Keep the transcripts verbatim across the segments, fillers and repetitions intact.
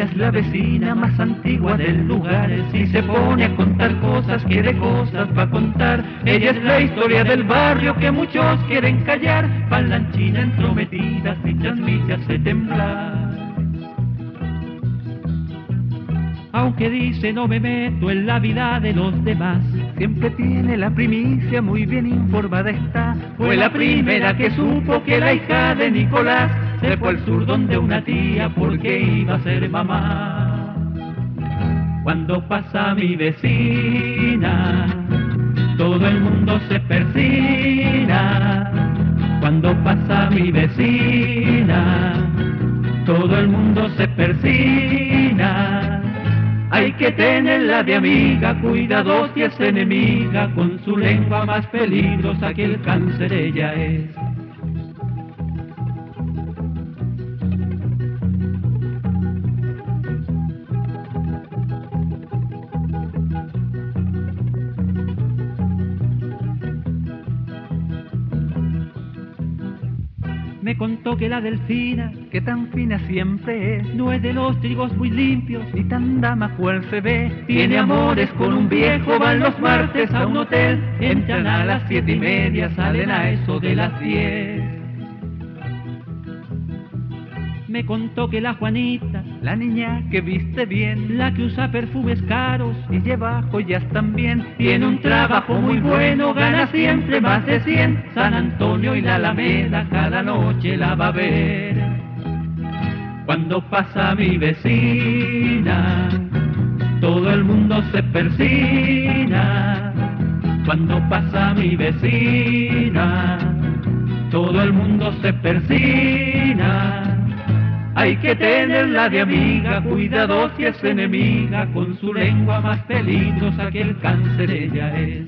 Ella es la vecina más antigua del lugar. Si se pone a contar cosas, quiere cosas pa' contar. Ella es la historia del barrio que muchos quieren callar. Palanchina entrometida, fichas millas hace temblar. Aunque dice no me meto en la vida de los demás, siempre tiene la primicia, muy bien informada está. Fue la primera que supo que la hija de Nicolás se fue al sur donde una tía porque iba a ser mamá. Cuando pasa mi vecina, todo el mundo se persina. Cuando pasa mi vecina, todo el mundo se persina. Hay que tenerla de amiga, cuidado si es enemiga, con su lengua más peligrosa que el cáncer ella es. Me contó que la Delfina, que tan fina siempre es, no es de los trigos muy limpios, ni tan dama cual se ve. Tiene amores con un viejo, van los martes a un hotel, entran a las siete y media, salen a eso de las diez. Me contó que la Juanita, la niña que viste bien, la que usa perfumes caros y lleva joyas también, tiene un trabajo muy bueno, gana siempre más de cien. San Antonio y la Alameda cada noche la va a ver. Cuando pasa mi vecina, todo el mundo se persina. Cuando pasa mi vecina, todo el mundo se persina. Hay que tenerla de amiga, cuidado si es enemiga, con su lengua más peligrosa que el cáncer ella es.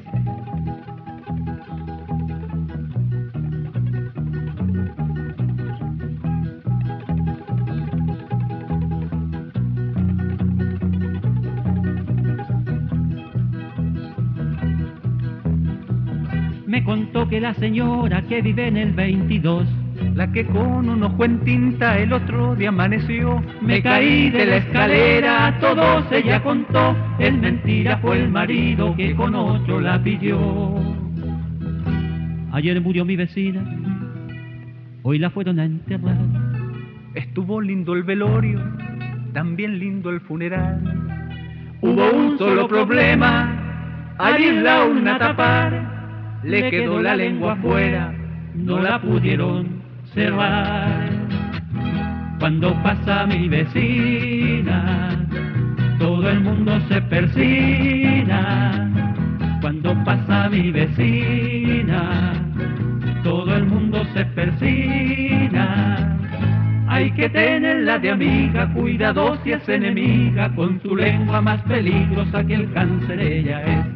Me contó que la señora que vive en el veintidós, la que con un ojo en tinta el otro día amaneció, me caí de la escalera, a todos ella contó, es mentira, fue el marido que con ocho la pilló. Ayer murió mi vecina, hoy la fueron a enterrar. Estuvo lindo el velorio, también lindo el funeral. Hubo un solo problema, allí la urna tapar, le quedó la lengua afuera, no la pudieron cerrar. Cuando pasa mi vecina, todo el mundo se persina. Cuando pasa mi vecina, todo el mundo se persina. Hay que tenerla de amiga, cuidado si es enemiga, con su lengua más peligrosa que el cáncer ella es.